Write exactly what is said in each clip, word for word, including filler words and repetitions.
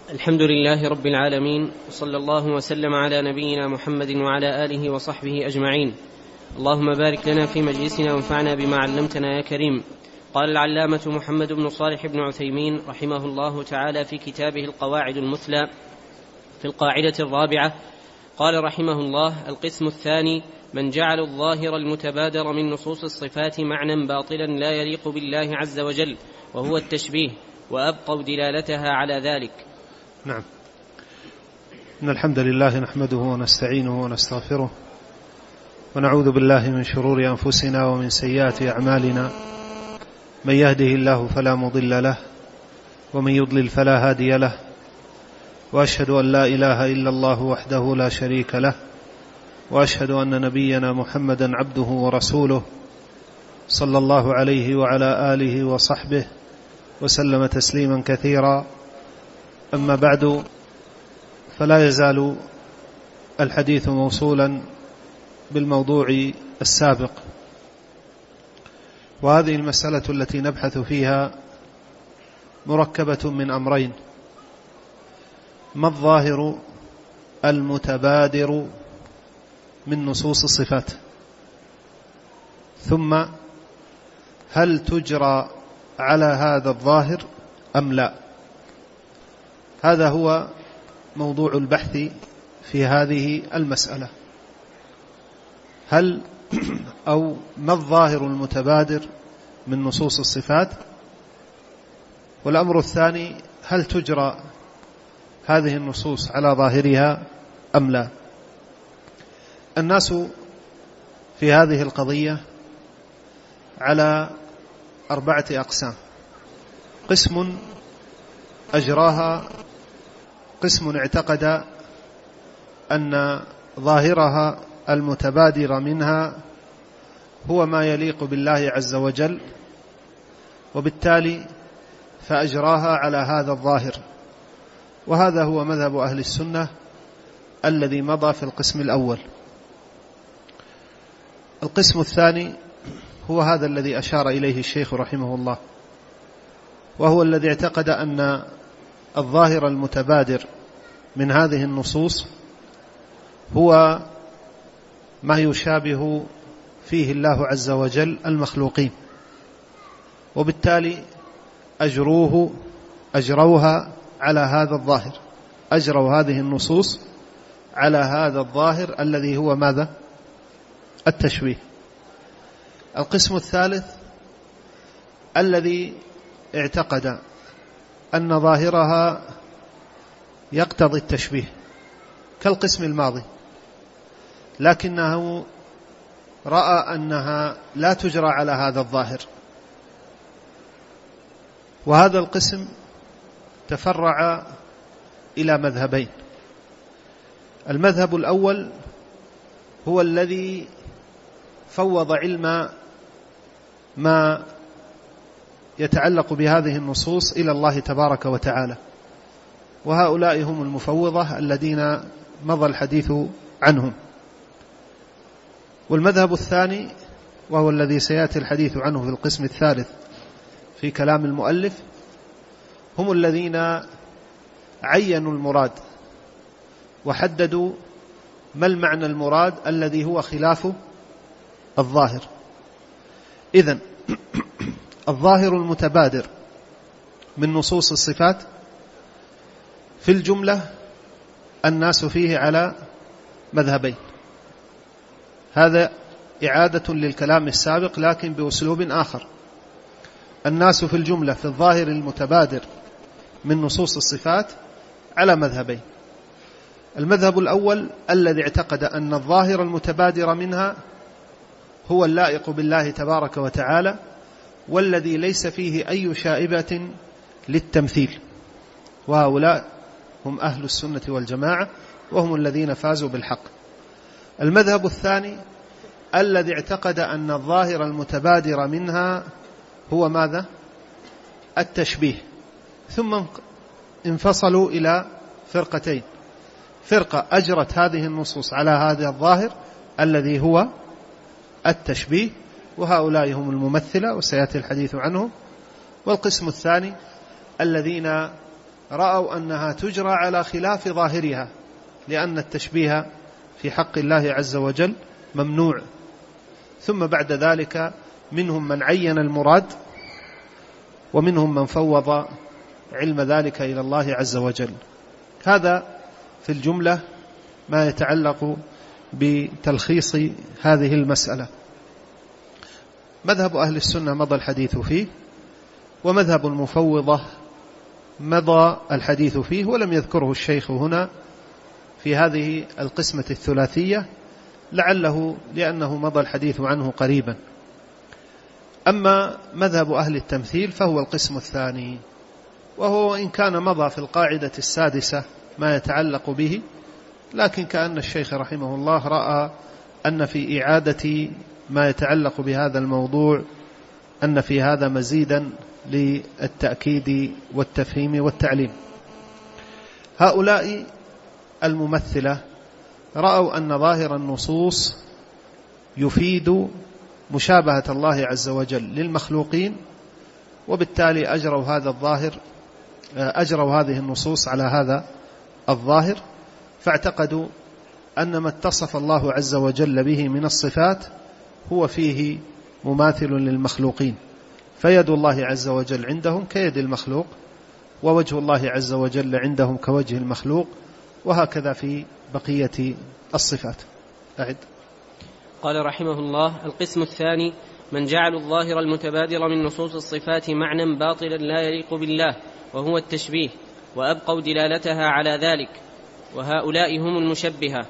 الحمد لله رب العالمين، وصلى الله وسلم على نبينا محمد وعلى آله وصحبه أجمعين. اللهم بارك لنا في مجلسنا وانفعنا بما علمتنا يا كريم. قال العلامة محمد بن صالح بن عثيمين رحمه الله تعالى في كتابه القواعد المثلى في القاعدة الرابعة، قال رحمه الله: القسم الثاني: من جعل الظاهر المتبادر من نصوص الصفات معنى باطلا لا يليق بالله عز وجل، وهو التشبيه، وأبقوا دلالتها على ذلك. نعم. إن الحمد لله نحمده ونستعينه ونستغفره، ونعوذ بالله من شرور أنفسنا ومن سيئات أعمالنا. من يهده الله فلا مضل له، ومن يضلل فلا هادي له، وأشهد أن لا إله إلا الله وحده لا شريك له، وأشهد أن نبينا محمدا عبده ورسوله، صلى الله عليه وعلى آله وصحبه وسلم تسليما كثيرا. أما بعد، فلا يزال الحديث موصولا بالموضوع السابق، وهذه المسألة التي نبحث فيها مركبة من أمرين: ما الظاهر المتبادر من نصوص الصفات، ثم هل تجرى على هذا الظاهر أم لا. هذا هو موضوع البحث في هذه المسألة: هل أو ما الظاهر المتبادر من نصوص الصفات، والأمر الثاني: هل تجرى هذه النصوص على ظاهرها أم لا. الناس في هذه القضية على أربعة أقسام: قسم أجراها، قسم اعتقد أن ظاهرها المتبادر منها هو ما يليق بالله عز وجل، وبالتالي فأجراها على هذا الظاهر، وهذا هو مذهب أهل السنة الذي مضى في القسم الأول. القسم الثاني هو هذا الذي أشار إليه الشيخ رحمه الله، وهو الذي اعتقد أن الظاهر المتبادر من هذه النصوص هو ما يشابه فيه الله عز وجل المخلوقين، وبالتالي أجروه أجروها على هذا الظاهر، أجروا هذه النصوص على هذا الظاهر الذي هو ماذا؟ التشبيه. القسم الثالث الذي اعتقد أن ظاهرها يقتضي التشبيه كالقسم الماضي، لكنه رأى أنها لا تجرى على هذا الظاهر. وهذا القسم تفرع إلى مذهبين: المذهب الأول هو الذي فوض علم ما يتعلق بهذه النصوص إلى الله تبارك وتعالى، وهؤلاء هم المفوضة الذين مضى الحديث عنهم. والمذهب الثاني، وهو الذي سيأتي الحديث عنه في القسم الثالث في كلام المؤلف، هم الذين عينوا المراد وحددوا ما المعنى المراد الذي هو خلاف الظاهر. إذن الظاهر المتبادر من نصوص الصفات في الجملة الناس فيه على مذهبين. هذا إعادة للكلام السابق لكن بأسلوب آخر. الناس في الجملة في الظاهر المتبادر من نصوص الصفات على مذهبين: المذهب الأول الذي اعتقد أن الظاهر المتبادر منها هو اللائق بالله تبارك وتعالى، والذي ليس فيه أي شائبة للتمثيل، وهؤلاء هم أهل السنة والجماعة، وهم الذين فازوا بالحق. المذهب الثاني الذي اعتقد أن الظاهر المتبادر منها هو ماذا؟ التشبيه. ثم انفصلوا إلى فرقتين: فرقة أجرت هذه النصوص على هذا الظاهر الذي هو التشبيه، وهؤلاء هم الممثلة وسيأتي الحديث عنهم. والقسم الثاني الذين رأوا أنها تجرى على خلاف ظاهرها، لأن التشبيه في حق الله عز وجل ممنوع. ثم بعد ذلك منهم من عين المراد، ومنهم من فوض علم ذلك إلى الله عز وجل. هذا في الجملة ما يتعلق بتلخيص هذه المسألة. مذهب أهل السنة مضى الحديث فيه، ومذهب المفوضة مضى الحديث فيه ولم يذكره الشيخ هنا في هذه القسمة الثلاثية، لعله لأنه مضى الحديث عنه قريبا. أما مذهب أهل التمثيل فهو القسم الثاني، وهو إن كان مضى في القاعدة السادسة ما يتعلق به، لكن كأن الشيخ رحمه الله رأى أن في إعادة ما يتعلق بهذا الموضوع أن في هذا مزيدا للتأكيد والتفهيم والتعليم. هؤلاء الممثلة رأوا أن ظاهر النصوص يفيد مشابهة الله عز وجل للمخلوقين، وبالتالي أجروا هذا الظاهر أجروا هذه النصوص على هذا الظاهر، فاعتقدوا أن ما اتصف الله عز وجل به من الصفات هو فيه مماثل للمخلوقين، فيد الله عز وجل عندهم كيد المخلوق، ووجه الله عز وجل عندهم كوجه المخلوق، وهكذا في بقية الصفات. أعد. قال رحمه الله: القسم الثاني من جعلوا الظاهر المتبادر من نصوص الصفات معنى باطلا لا يليق بالله وهو التشبيه، وأبقوا دلالتها على ذلك، وهؤلاء هم المشبهة،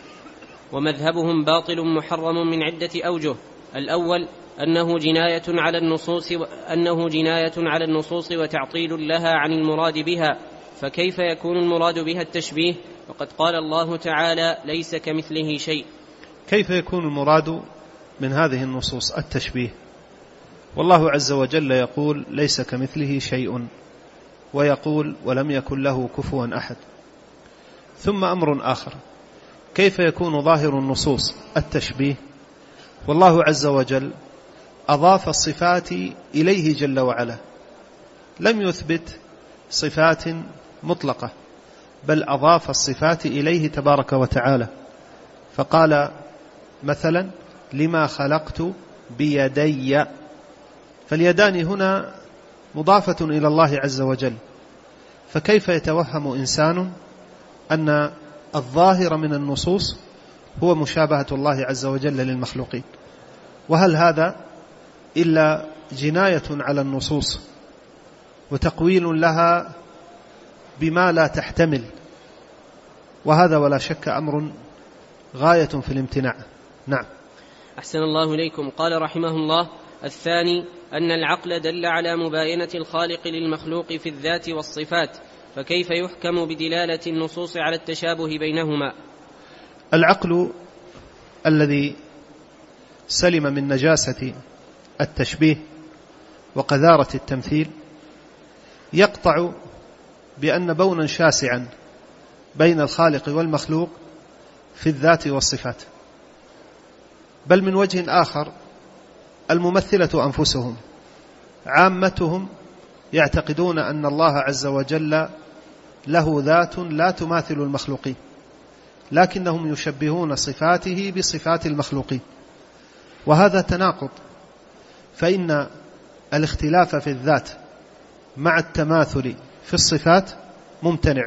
ومذهبهم باطل محرم من عدة أوجه. الأول أنه جناية على النصوص أنه جناية على النصوص وتعطيل لها عن المراد بها، فكيف يكون المراد بها التشبيه وقد قال الله تعالى: ليس كمثله شيء. كيف يكون المراد من هذه النصوص التشبيه؟ والله عز وجل يقول: ليس كمثله شيء، ويقول: ولم يكن له كفوا أحد. ثم أمر آخر: كيف يكون ظاهر النصوص التشبيه والله عز وجل أضاف الصفات إليه جل وعلا، لم يثبت صفات مطلقة، بل أضاف الصفات إليه تبارك وتعالى، فقال مثلا: لما خلقت بيدي، فاليدان هنا مضافة إلى الله عز وجل، فكيف يتوهم إنسان أن الظاهر من النصوص هو مشابهة الله عز وجل للمخلوقين؟ وهل هذا إلا جناية على النصوص وتقويل لها بما لا تحتمل، وهذا ولا شك أمر غاية في الامتناع. نعم. أحسن الله إليكم. قال رحمه الله: الثاني أن العقل دل على مباينة الخالق للمخلوق في الذات والصفات، فكيف يحكم بدلالة النصوص على التشابه بينهما؟ العقل الذي سلم من نجاسة التشبيه وقذارة التمثيل يقطع بأن بونا شاسعا بين الخالق والمخلوق في الذات والصفات. بل من وجه آخر الممثلة أنفسهم عامتهم يعتقدون أن الله عز وجل له ذات لا تماثل المخلوقين، لكنهم يشبهون صفاته بصفات المخلوقين، وهذا تناقض، فإن الاختلاف في الذات مع التماثل في الصفات ممتنع،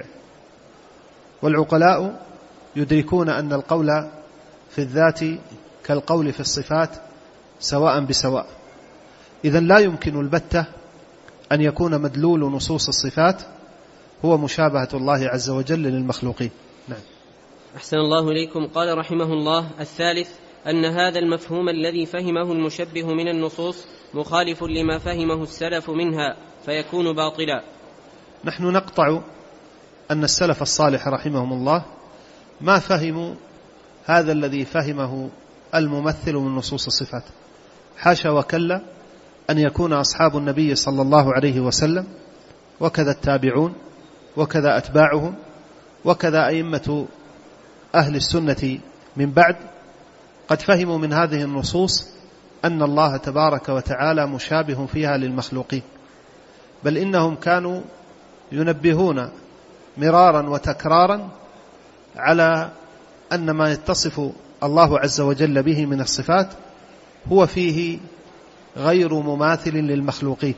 والعقلاء يدركون أن القول في الذات كالقول في الصفات سواء بسواء. إذن لا يمكن البتة أن يكون مدلول نصوص الصفات هو مشابهة الله عز وجل للمخلوقين. نعم. أحسن الله إليكم. قال رحمه الله: الثالث أن هذا المفهوم الذي فهمه المشبه من النصوص مخالف لما فهمه السلف منها، فيكون باطلا. نحن نقطع أن السلف الصالح رحمهم الله ما فهموا هذا الذي فهمه الممثل من نصوص الصفات، حاشا وكلا أن يكون أصحاب النبي صلى الله عليه وسلم وكذا التابعون وكذا أتباعهم وكذا أئمة أهل السنة من بعد قد فهموا من هذه النصوص أن الله تبارك وتعالى مشابه فيها للمخلوقين، بل إنهم كانوا ينبهون مرارا وتكرارا على أن ما يتصف الله عز وجل به من الصفات هو فيه غير مماثل للمخلوقين،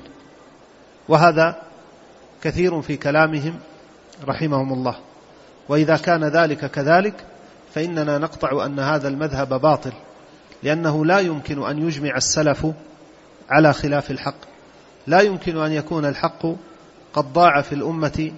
وهذا كثير في كلامهم رحمهم الله. وإذا كان ذلك كذلك فإننا نقطع أن هذا المذهب باطل، لأنه لا يمكن أن يجمع السلف على خلاف الحق، لا يمكن أن يكون الحق قد ضاع في الأمة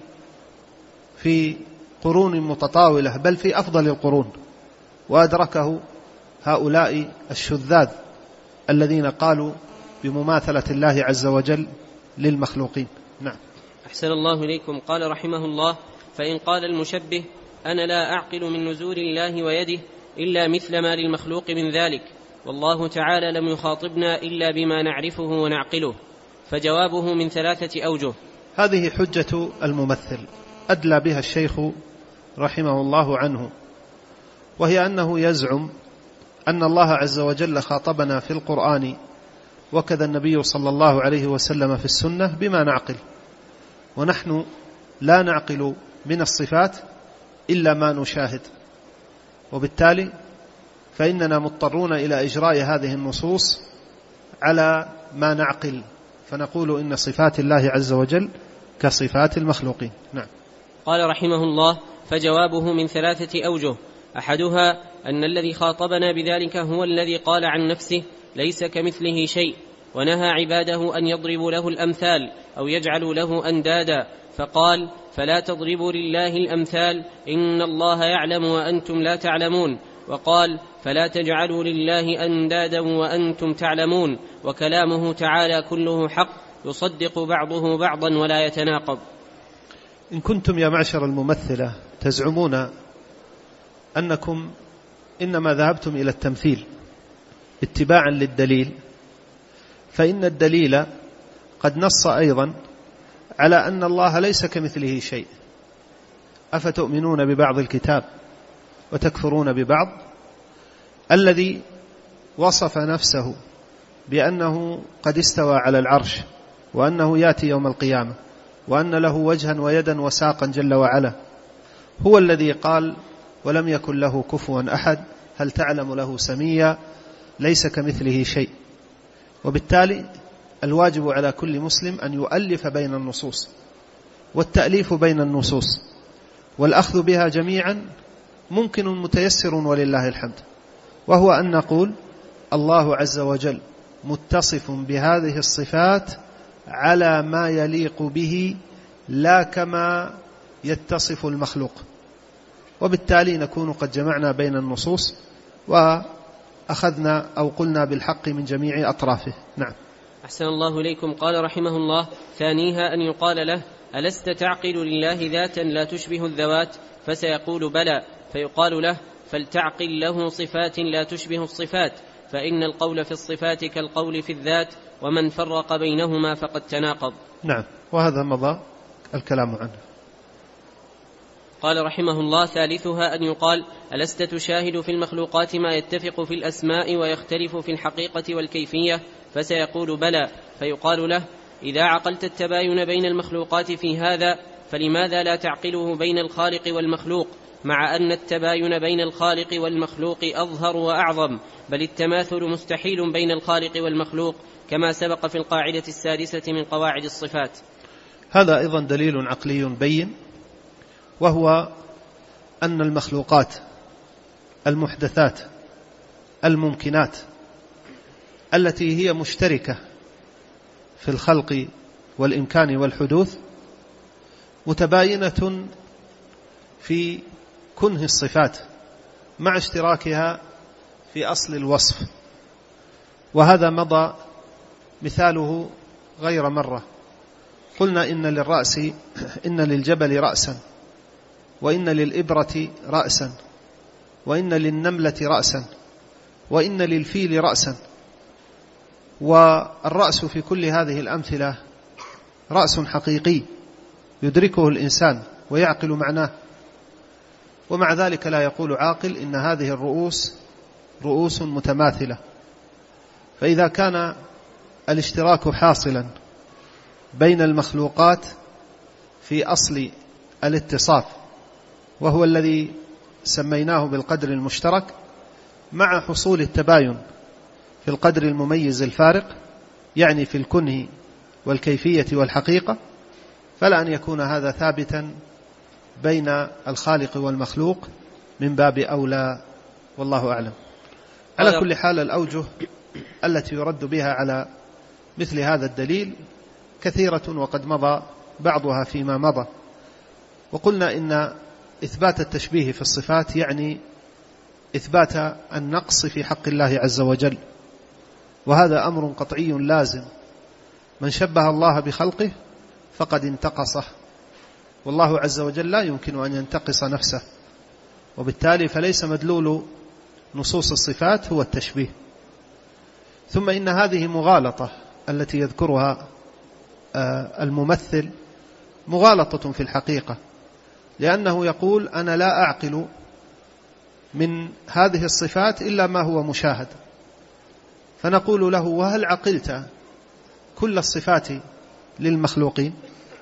في قرون متطاولة بل في أفضل القرون، وأدركه هؤلاء الشذاذ الذين قالوا بمماثلة الله عز وجل للمخلوقين. نعم. أحسن الله إليكم. قال رحمه الله: فإن قال المشبه: أنا لا أعقل من نزول الله ويده إلا مثل ما للمخلوق من ذلك، والله تعالى لم يخاطبنا إلا بما نعرفه ونعقله، فجوابه من ثلاثة أوجه. هذه حجة الممثل أدلى بها الشيخ رحمه الله عنه، وهي أنه يزعم أن الله عز وجل خاطبنا في القرآن وكذا النبي صلى الله عليه وسلم في السنة بما نعقل، ونحن لا نعقل من الصفات إلا ما نشاهد، وبالتالي فإننا مضطرون إلى إجراء هذه النصوص على ما نعقل، فنقول إن صفات الله عز وجل كصفات المخلوقين. نعم. قال رحمه الله: فجوابه من ثلاثة أوجه. أحدها أن الذي خاطبنا بذلك هو الذي قال عن نفسه: ليس كمثله شيء، ونهى عباده أن يضربوا له الأمثال أو يجعلوا له أندادا، فقال: فلا تضربوا لله الأمثال إن الله يعلم وأنتم لا تعلمون، وقال: فلا تجعلوا لله أندادا وأنتم تعلمون. وكلامه تعالى كله حق يصدق بعضه بعضا ولا يتناقض. إن كنتم يا معشر الممثلة تزعمون أنكم إنما ذهبتم إلى التمثيل اتباعا للدليل، فإن الدليل قد نص أيضا على أن الله ليس كمثله شيء. أفتؤمنون ببعض الكتاب وتكفرون ببعض؟ الذي وصف نفسه بأنه قد استوى على العرش وأنه يأتي يوم القيامة وأن له وجها ويدا وساقا جل وعلا، هو الذي قال: ولم يكن له كفوا أحد، هل تعلم له سميا، ليس كمثله شيء. وبالتالي الواجب على كل مسلم أن يؤلف بين النصوص، والتأليف بين النصوص والأخذ بها جميعا ممكن متيسر ولله الحمد، وهو أن نقول الله عز وجل متصف بهذه الصفات على ما يليق به لا كما يتصف المخلوق، وبالتالي نكون قد جمعنا بين النصوص وأخذنا أو قلنا بالحق من جميع أطرافه. نعم. أحسن الله إليكم. قال رحمه الله: ثانيها أن يقال له: ألست تعقل لله ذاتا لا تشبه الذوات؟ فسيقول: بلى. فيقال له: فلتعقل له صفات لا تشبه الصفات، فإن القول في الصفات كالقول في الذات، ومن فرق بينهما فقد تناقض. نعم، وهذا مضى الكلام عنه. قال رحمه الله: ثالثها أن يقال: ألست تشاهد في المخلوقات ما يتفق في الأسماء ويختلف في الحقيقة والكيفية؟ فسيقول: بلى. فيقال له: إذا عقلت التباين بين المخلوقات في هذا فلماذا لا تعقله بين الخالق والمخلوق، مع أن التباين بين الخالق والمخلوق أظهر وأعظم، بل التماثل مستحيل بين الخالق والمخلوق، كما سبق في القاعدة السادسة من قواعد الصفات. هذا أيضا دليل عقلي بين، وهو أن المخلوقات المحدثات الممكنات التي هي مشتركة في الخلق والإمكان والحدوث متباينة في كنه الصفات مع اشتراكها في أصل الوصف، وهذا مضى مثاله غير مرة. قلنا إن للرأس إن للجبل رأسا، وإن للإبرة رأسا، وإن للنملة رأسا، وإن للفيل رأسا، والرأس في كل هذه الأمثلة رأس حقيقي يدركه الإنسان ويعقل معناه، ومع ذلك لا يقول عاقل إن هذه الرؤوس رؤوس متماثلة. فإذا كان الاشتراك حاصلا بين المخلوقات في أصل الاتصاف، وهو الذي سميناه بالقدر المشترك، مع حصول التباين في القدر المميز الفارق، يعني في الكنه والكيفية والحقيقة، فلا أن يكون هذا ثابتا بين الخالق والمخلوق من باب أولى، والله أعلم. على كل حال الأوجه التي يرد بها على مثل هذا الدليل كثيرة، وقد مضى بعضها فيما مضى. وقلنا إن إثبات التشبيه في الصفات يعني إثبات النقص في حق الله عز وجل، وهذا أمر قطعي لازم. من شبه الله بخلقه فقد انتقصه، والله عز وجل لا يمكن أن ينتقص نفسه، وبالتالي فليس مدلول نصوص الصفات هو التشبيه. ثم إن هذه مغالطة التي يذكرها الممثل مغالطة في الحقيقة، لأنه يقول أنا لا أعقل من هذه الصفات إلا ما هو مشاهد، فنقول له وهل عقلت كل الصفات للمخلوقين؟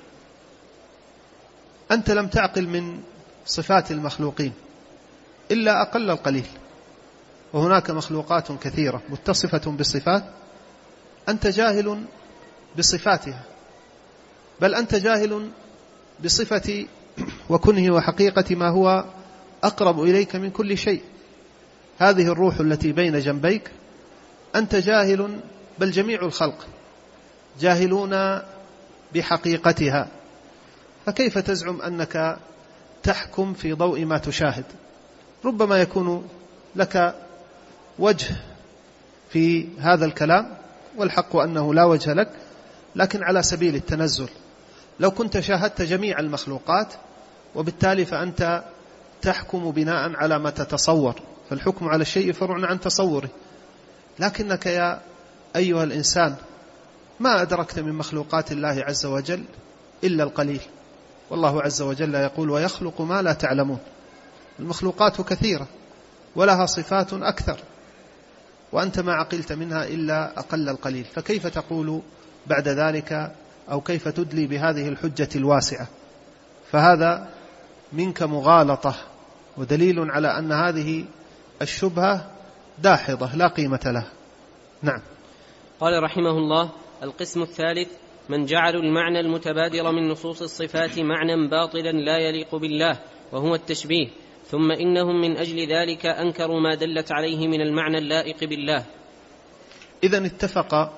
أنت لم تعقل من صفات المخلوقين إلا أقل القليل، وهناك مخلوقات كثيرة متصفة بصفات أنت جاهل بصفاتها، بل أنت جاهل بصفة وكنه وحقيقة ما هو أقرب إليك من كل شيء. هذه الروح التي بين جنبيك أنت جاهل، بل جميع الخلق جاهلون بحقيقتها، فكيف تزعم أنك تحكم في ضوء ما تشاهد؟ ربما يكون لك وجه في هذا الكلام، والحق أنه لا وجه لك، لكن على سبيل التنزل. لو كنت شاهدت جميع المخلوقات، وبالتالي فأنت تحكم بناء على ما تتصور، فالحكم على الشيء فرع عن تصوره. لكنك يا أيها الإنسان ما أدركت من مخلوقات الله عز وجل إلا القليل، والله عز وجل يقول ويخلق ما لا تعلمون. المخلوقات كثيرة ولها صفات أكثر، وأنت ما عقلت منها إلا أقل القليل، فكيف تقول بعد ذلك أو كيف تدلي بهذه الحجة الواسعة؟ فهذا منك مغالطة، ودليل على أن هذه الشبهة داحضة لا قيمة لها. نعم. قال رحمه الله: القسم الثالث من جعلوا المعنى المتبادر من نصوص الصفات معنى باطلا لا يليق بالله، وهو التشبيه، ثم إنهم من أجل ذلك أنكروا ما دلت عليه من المعنى اللائق بالله. إذن اتفق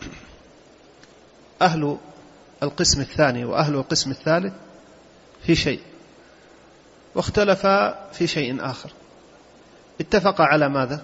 أهل القسم الثاني وأهل القسم الثالث في شيء، واختلفا في شيء آخر. اتفق على ماذا؟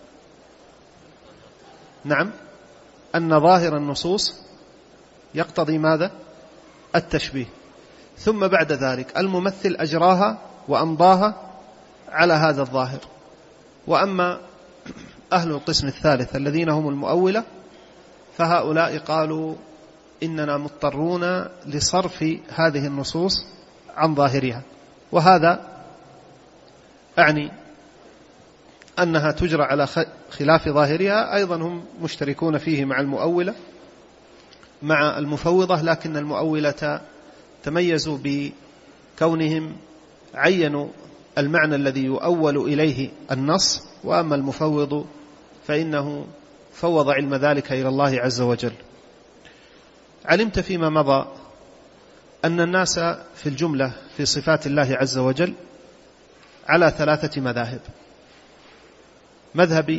نعم، أن ظاهر النصوص يقتضي ماذا؟ التشبيه. ثم بعد ذلك الممثل أجراها وأمضاها على هذا الظاهر. وأما أهل القسم الثالث الذين هم المؤولة، فهؤلاء قالوا إننا مضطرون لصرف هذه النصوص عن ظاهرها، وهذا أعني أنها تجرى على خلاف ظاهرها. أيضا هم مشتركون فيه مع المؤولة مع المفوضة، لكن المؤولة تميزوا بكونهم عينوا المعنى الذي يؤول إليه النص، وأما المفوض فإنه فوض علم ذلك إلى الله عز وجل. علمت فيما مضى أن الناس في الجملة في صفات الله عز وجل على ثلاثة مذاهب: مذهب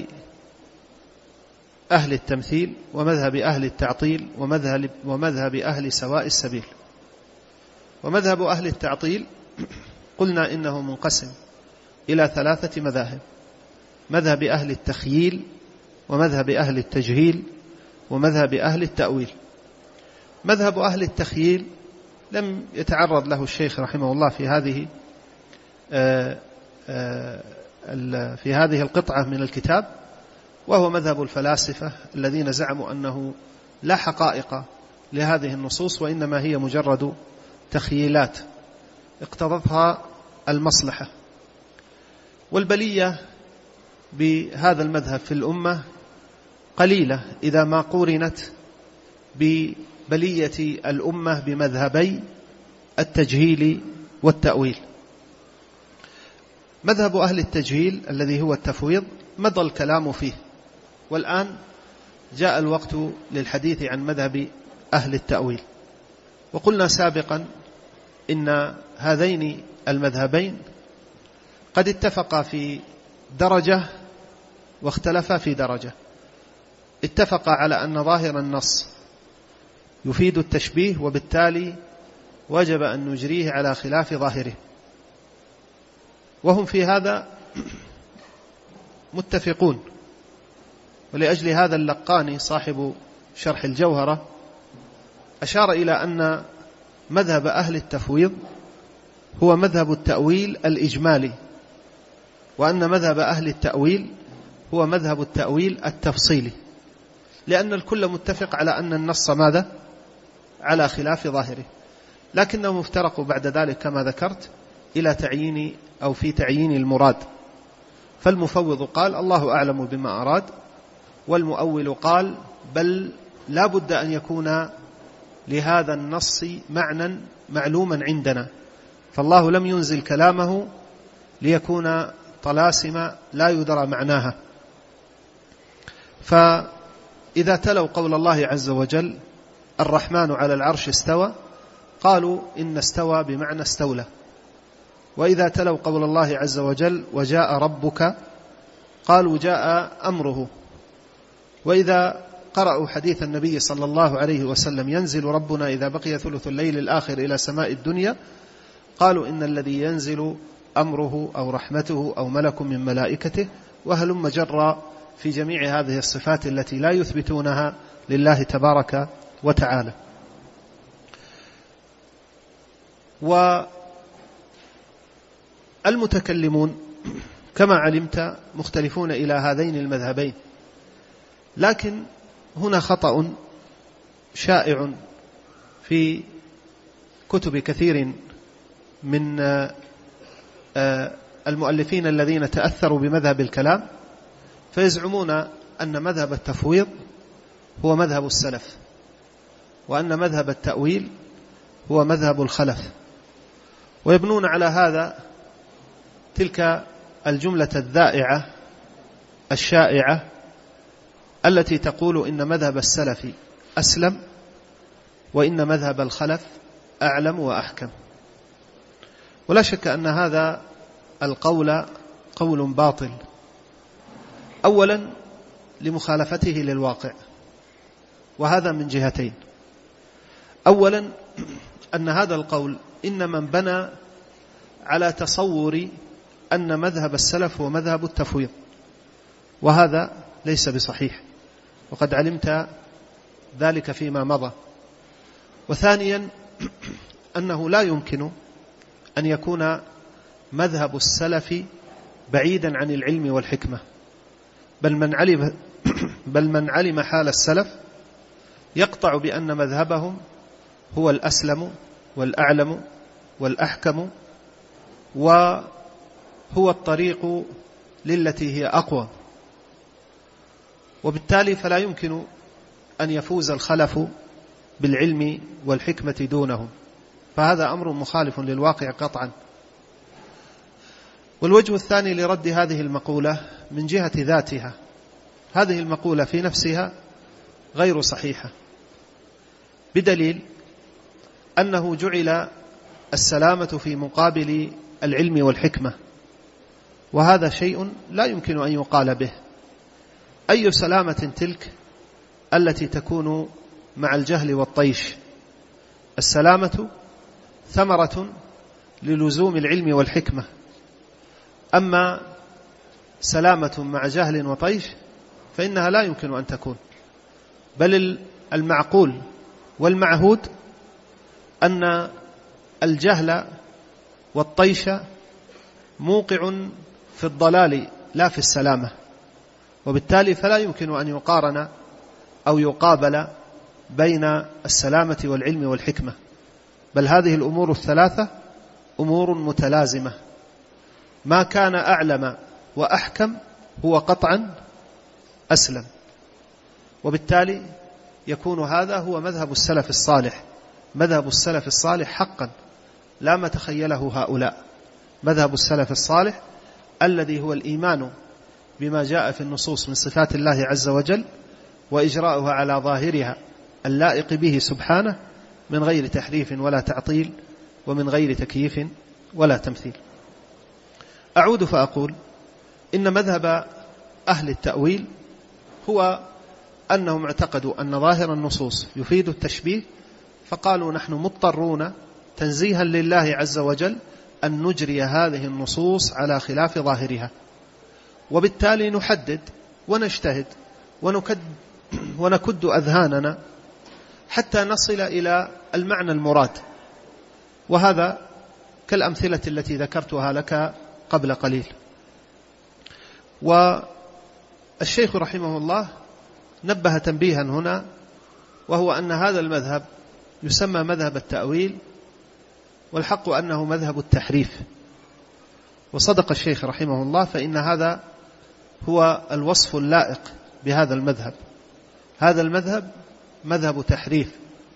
أهل التمثيل، ومذهب أهل التعطيل، ومذهب, ومذهب أهل سواء السبيل. ومذهب أهل التعطيل قلنا إنه منقسم إلى ثلاثة مذاهب: مذهب أهل التخييل، ومذهب أهل التجهيل، ومذهب أهل التأويل. مذهب أهل التخييل لم يتعرض له الشيخ رحمه الله في هذه آآ آآ في هذه القطعة من الكتاب، وهو مذهب الفلاسفة الذين زعموا أنه لا حقائق لهذه النصوص، وإنما هي مجرد تخييلات اقتضتها المصلحة. والبلية بهذا المذهب في الأمة قليلة إذا ما قورنت ببلية الأمة بمذهبي التجهيل والتأويل. مذهب أهل التجهيل الذي هو التفويض مضى الكلام فيه، والآن جاء الوقت للحديث عن مذهب أهل التأويل. وقلنا سابقا إن هذين المذهبين قد اتفقا في درجة واختلفا في درجة. اتفقا على أن ظاهر النص يفيد التشبيه، وبالتالي وجب أن نجريه على خلاف ظاهره، وهم في هذا متفقون. ولأجل هذا اللقاني صاحب شرح الجوهرة أشار إلى أن مذهب أهل التفويض هو مذهب التأويل الإجمالي، وأن مذهب أهل التأويل هو مذهب التأويل التفصيلي، لأن الكل متفق على أن النص ماذا؟ على خلاف ظاهره، لكنهم افترقوا بعد ذلك كما ذكرت إلى تعيين أو في تعيين المراد. فالمفوض قال الله أعلم بما أراد، والمؤول قال بل لا بد أن يكون لهذا النص معنى معلوما عندنا، فالله لم ينزل كلامه ليكون طلاسم لا يدرى معناها. فإذا تلوا قول الله عز وجل الرحمن على العرش استوى، قالوا إن استوى بمعنى استولى. وإذا تلوا قول الله عز وجل وجاء ربك، قالوا جاء أمره. وإذا قرأوا حديث النبي صلى الله عليه وسلم ينزل ربنا إذا بقي ثلث الليل الآخر إلى سماء الدنيا، قالوا إن الذي ينزل أمره أو رحمته أو ملك من ملائكته، وهلم جرى في جميع هذه الصفات التي لا يثبتونها لله تبارك وتعالى. والمتكلمون كما علمت مختلفون إلى هذين المذهبين، لكن هنا خطأ شائع في كتب كثير من المؤلفين الذين تأثروا بمذهب الكلام، فيزعمون أن مذهب التفويض هو مذهب السلف، وأن مذهب التأويل هو مذهب الخلف، ويبنون على هذا تلك الجملة الذائعة الشائعة التي تقول إن مذهب السلف أسلم، وإن مذهب الخلف أعلم وأحكم. ولا شك أن هذا القول قول باطل، أولا لمخالفته للواقع، وهذا من جهتين. أولا أن هذا القول إنما بنى على تصور أن مذهب السلف هو مذهب التفويض، وهذا ليس بصحيح، وقد علمت ذلك فيما مضى. وثانيا أنه لا يمكن أن يكون مذهب السلف بعيدا عن العلم والحكمة، بل من علم بل من علم حال السلف يقطع بأن مذهبهم هو الأسلم والأعلم والأحكم، وهو الطريق للتي هي أقوى. وبالتالي فلا يمكن أن يفوز الخلف بالعلم والحكمة دونهم، فهذا أمر مخالف للواقع قطعا. والوجه الثاني لرد هذه المقولة من جهة ذاتها، هذه المقولة في نفسها غير صحيحة، بدليل أنه جعل السلامة في مقابل العلم والحكمة، وهذا شيء لا يمكن أن يقال به. أي سلامة تلك التي تكون مع الجهل والطيش؟ السلامة ثمرة للزوم العلم والحكمة، أما سلامة مع جهل وطيش فإنها لا يمكن أن تكون. بل المعقول والمعهود أن الجهل والطيش موقع في الضلال لا في السلامة، وبالتالي فلا يمكن أن يقارن أو يقابل بين السلامة والعلم والحكمة، بل هذه الأمور الثلاثة أمور متلازمة. ما كان أعلم وأحكم هو قطعا أسلم، وبالتالي يكون هذا هو مذهب السلف الصالح. مذهب السلف الصالح حقا لا ما تخيله هؤلاء. مذهب السلف الصالح الذي هو الإيمان بما جاء في النصوص من صفات الله عز وجل وإجراؤها على ظاهرها اللائق به سبحانه من غير تحريف ولا تعطيل ومن غير تكييف ولا تمثيل. أعود فأقول إن مذهب أهل التأويل هو أنهم اعتقدوا أن ظاهر النصوص يفيد التشبيه، فقالوا نحن مضطرون تنزيها لله عز وجل أن نجري هذه النصوص على خلاف ظاهرها، وبالتالي نحدد ونجتهد ونكد, ونكد أذهاننا حتى نصل إلى المعنى المراد. وهذا كالأمثلة التي ذكرتها لك قبل قليل. والشيخ رحمه الله نبه تنبيها هنا، وهو أن هذا المذهب يسمى مذهب التأويل، والحق أنه مذهب التحريف. وصدق الشيخ رحمه الله، فإن هذا هو الوصف اللائق بهذا المذهب. هذا المذهب مذهب تحريف،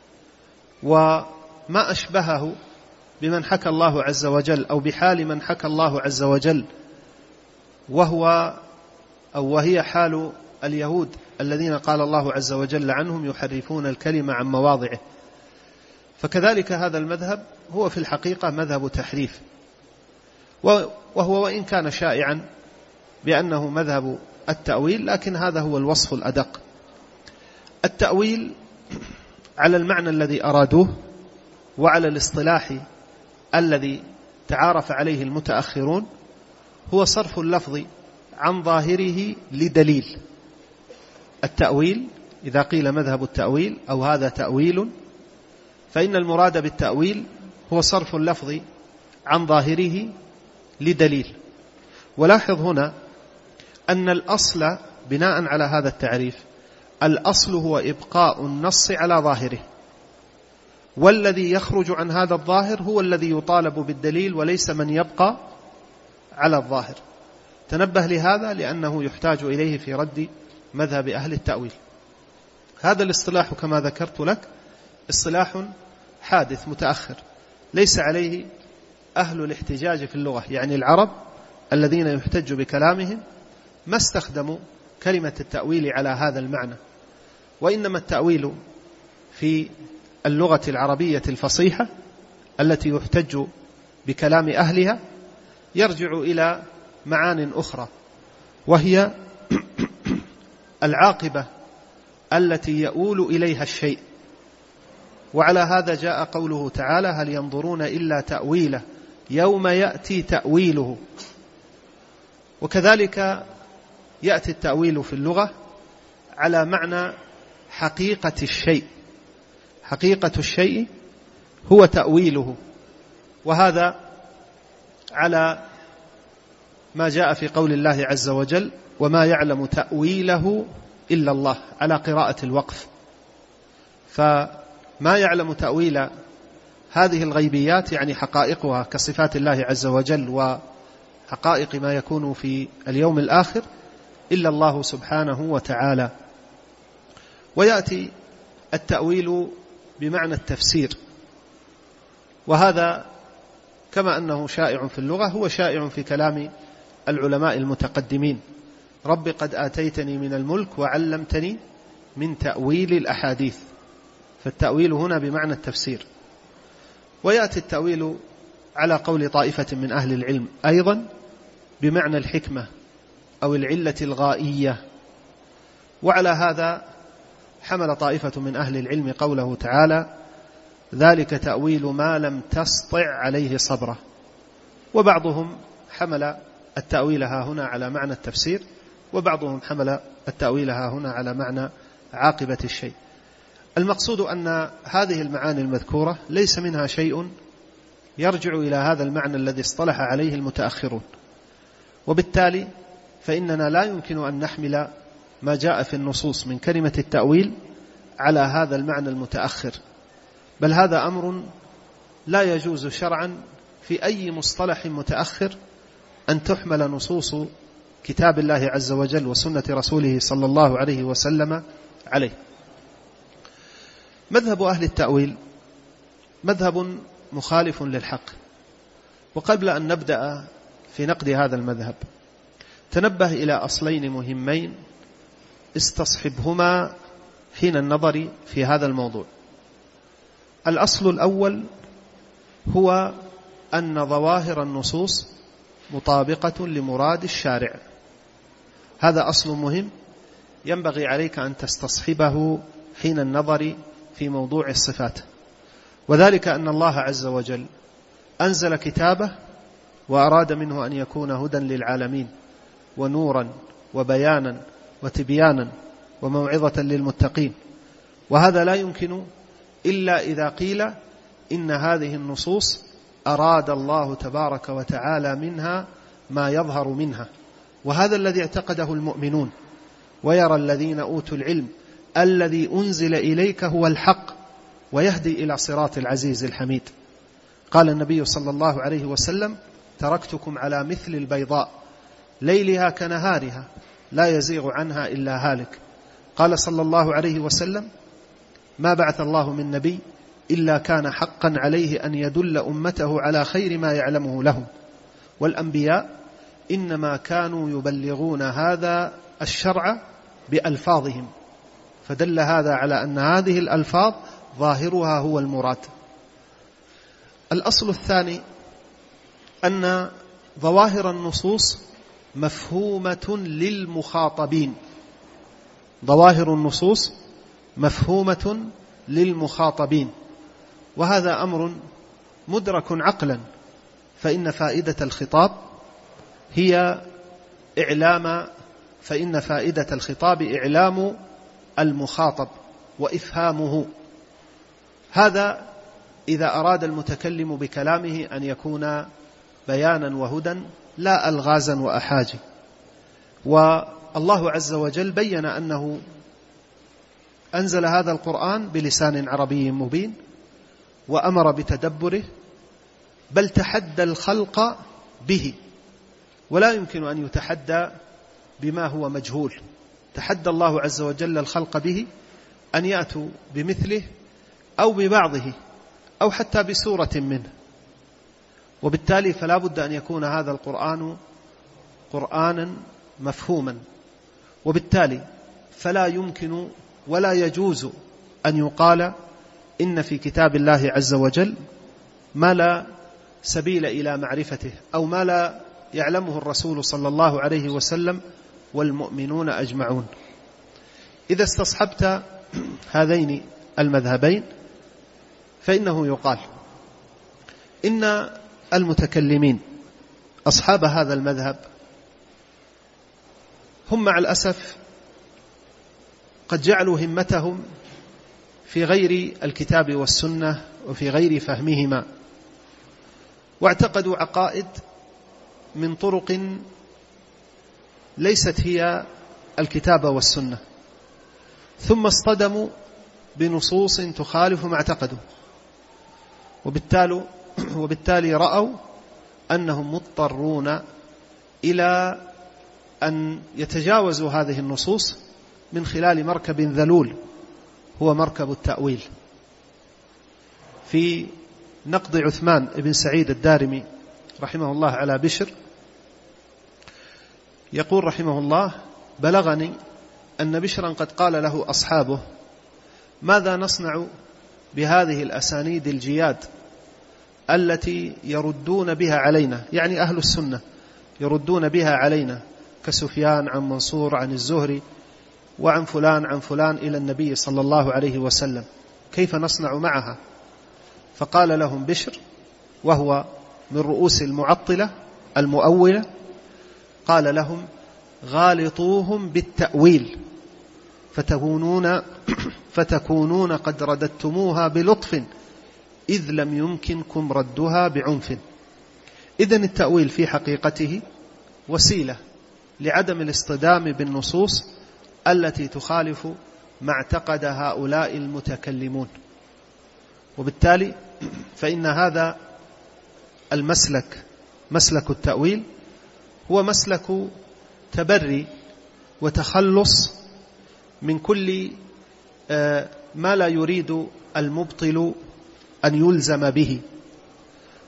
وما أشبهه بمن حكى الله عز وجل أو بحال من حكى الله عز وجل، وهو أو وهي حال اليهود الذين قال الله عز وجل عنهم يحرفون الكلمة عن مواضعه. فكذلك هذا المذهب هو في الحقيقة مذهب تحريف، وهو وإن كان شائعا بأنه مذهب التأويل، لكن هذا هو الوصف الأدق. التأويل على المعنى الذي أرادوه وعلى الاصطلاح الذي تعارف عليه المتأخرون هو صرف اللفظ عن ظاهره لدليل. التأويل إذا قيل مذهب التأويل أو هذا تأويل، فإن المراد بالتأويل هو صرف اللفظ عن ظاهره لدليل. ولاحظ هنا أن الأصل بناء على هذا التعريف، الأصل هو إبقاء النص على ظاهره، والذي يخرج عن هذا الظاهر هو الذي يطالب بالدليل وليس من يبقى على الظاهر. تنبه لهذا لأنه يحتاج إليه في رد مذهب أهل التأويل. هذا الاصطلاح كما ذكرت لك اصطلاح حادث متأخر، ليس عليه أهل الاحتجاج في اللغة، يعني العرب الذين يحتج بكلامهم ما استخدموا كلمة التأويل على هذا المعنى، وإنما التأويل في اللغة العربية الفصيحة التي يحتج بكلام أهلها يرجع إلى معان أخرى، وهي العاقبة التي يؤول إليها الشيء. وعلى هذا جاء قوله تعالى هل ينظرون إلا تأويله يوم يأتي تأويله. وكذلك يأتي التأويل في اللغة على معنى حقيقة الشيء، حقيقة الشيء هو تأويله، وهذا على ما جاء في قول الله عز وجل وما يعلم تأويله إلا الله، على قراءة الوقف. فما يعلم تأويل هذه الغيبيات يعني حقائقها كصفات الله عز وجل وحقائق ما يكون في اليوم الآخر إلا الله سبحانه وتعالى. ويأتي التأويل بمعنى التفسير، وهذا كما أنه شائع في اللغة هو شائع في كلام العلماء المتقدمين. رب قد آتيتني من الملك وعلمتني من تأويل الأحاديث، فالتأويل هنا بمعنى التفسير. ويأتي التأويل على قول طائفة من أهل العلم أيضا بمعنى الحكمة أو العلة الغائية. وعلى هذا حمل طائفة من أهل العلم قوله تعالى ذلك تأويل ما لم تسطع عليه صبرا. وبعضهم حمل التأويل ها هنا على معنى التفسير، وبعضهم حمل التأويل ها هنا على معنى عاقبة الشيء. المقصود أن هذه المعاني المذكورة ليس منها شيء يرجع إلى هذا المعنى الذي اصطلح عليه المتأخرون، وبالتالي فإننا لا يمكن أن نحمل ما جاء في النصوص من كلمة التأويل على هذا المعنى المتأخر، بل هذا أمر لا يجوز شرعا في أي مصطلح متأخر أن تحمل نصوص كتاب الله عز وجل وسنة رسوله صلى الله عليه وسلم عليه. مذهب أهل التأويل مذهب مخالف للحق. وقبل أن نبدأ في نقد هذا المذهب تنبه إلى أصلين مهمين استصحبهما حين النظر في هذا الموضوع. الأصل الأول هو أن ظواهر النصوص مطابقة لمراد الشارع. هذا أصل مهم ينبغي عليك أن تستصحبه حين النظر في موضوع الصفات، وذلك أن الله عز وجل أنزل كتابه وأراد منه أن يكون هدى للعالمين ونورا وبيانا وتبيانا وموعظة للمتقين، وهذا لا يمكن إلا إذا قيل إن هذه النصوص أراد الله تبارك وتعالى منها ما يظهر منها، وهذا الذي اعتقده المؤمنون. ويرى الذين أوتوا العلم الذي أنزل إليك هو الحق ويهدي إلى صراط العزيز الحميد. قال النبي صلى الله عليه وسلم: تركتكم على مثل البيضاء ليلها كنهارها لا يزيغ عنها إلا هالك. قال صلى الله عليه وسلم: ما بعث الله من نبي إلا كان حقا عليه أن يدل أمته على خير ما يعلمه لهم، والأنبياء إنما كانوا يبلغون هذا الشرع بألفاظهم، فدل هذا على أن هذه الألفاظ ظاهرها هو المراد. الأصل الثاني أن ظواهر النصوص مفهومة للمخاطبين. ظواهر النصوص مفهومة للمخاطبين، وهذا أمر مدرك عقلا، فإن فائدة الخطاب هي إعلام فإن فائدة الخطاب إعلام المخاطب وإفهامه. هذا إذا أراد المتكلم بكلامه أن يكون بيانا وهدى لا ألغازا وأحاجي. والله عز وجل بين أنه أنزل هذا القرآن بلسان عربي مبين وأمر بتدبره، بل تحدى الخلق به، ولا يمكن أن يتحدى بما هو مجهول. تحدى الله عز وجل الخلق به أن يأتوا بمثله أو ببعضه أو حتى بسورة منه، وبالتالي فلا بد أن يكون هذا القرآن قرآنا مفهوما، وبالتالي فلا يمكن ولا يجوز أن يقال إن في كتاب الله عز وجل ما لا سبيل إلى معرفته أو ما لا يعلمه الرسول صلى الله عليه وسلم والمؤمنون أجمعون. إذا استصحبت هذين المذهبين فإنه يقال إن المتكلمين أصحاب هذا المذهب هم مع الأسف قد جعلوا همتهم في غير الكتاب والسنة وفي غير فهمهما، واعتقدوا عقائد من طرق ليست هي الكتاب والسنة، ثم اصطدموا بنصوص تخالف ما اعتقدوا، وبالتالي, وبالتالي رأوا أنهم مضطرون إلى أن يتجاوزوا هذه النصوص من خلال مركب ذلول هو مركب التأويل. في نقد عثمان بن سعيد الدارمي رحمه الله على بشر يقول رحمه الله: بلغني أن بشرا قد قال له أصحابه: ماذا نصنع بهذه الأسانيد الجياد التي يردون بها علينا، يعني أهل السنة يردون بها علينا، كسفيان عن منصور عن الزهري وعن فلان عن فلان إلى النبي صلى الله عليه وسلم، كيف نصنع معها؟ فقال لهم بشر وهو من رؤوس المعطلة المؤولة، قال لهم: غالطوهم بالتأويل فتكونون, فتكونون قد رددتموها بلطف إذ لم يمكنكم ردها بعنف. إذن التأويل في حقيقته وسيلة لعدم الاصطدام بالنصوص التي تخالف ما اعتقد هؤلاء المتكلمون، وبالتالي فإن هذا المسلك مسلك التأويل هو مسلك تبري وتخلص من كل ما لا يريد المبطل أن يلزم به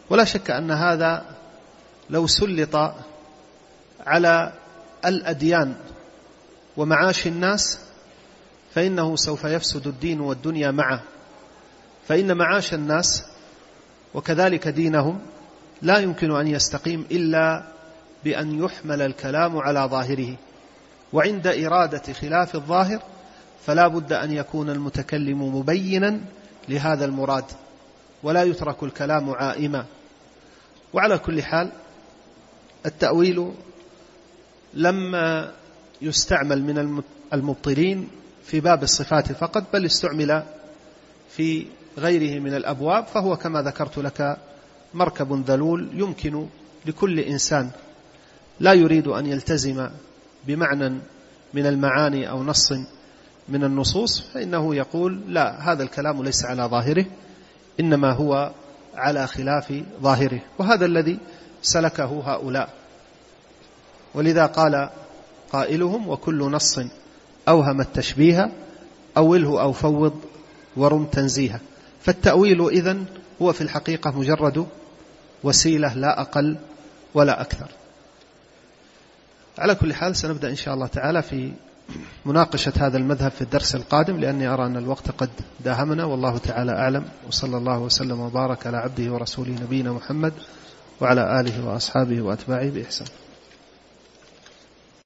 ولا شك أن هذا لو سلط على الأديان ومعاش الناس فإنه سوف يفسد الدين والدنيا معه، فإن معاش الناس وكذلك دينهم لا يمكن أن يستقيم إلا بأن يحمل الكلام على ظاهره، وعند إرادة خلاف الظاهر فلا بد أن يكون المتكلم مبينا لهذا المراد، ولا يترك الكلام عائما. وعلى كل حال التأويل لم يستعمل من المبطلين في باب الصفات فقط، بل استعمل في غيره من الأبواب، فهو كما ذكرت لك مركب ذلول يمكن لكل إنسان لا يريد أن يلتزم بمعنى من المعاني أو نص من النصوص، فإنه يقول لا، هذا الكلام ليس على ظاهره، إنما هو على خلاف ظاهره، وهذا الذي سلكه هؤلاء. ولذا قال قائلهم: وكل نص أوهم التشبيه أوله أو فوض ورم تنزيها. فالتأويل إذن هو في الحقيقة مجرد وسيلة لا أقل ولا أكثر. على كل حال سنبدأ إن شاء الله تعالى في مناقشة هذا المذهب في الدرس القادم، لأني أرى أن الوقت قد داهمنا، والله تعالى أعلم، وصلى الله وسلم وبارك على عبده ورسوله نبينا محمد وعلى آله وأصحابه وأتباعه بإحسان.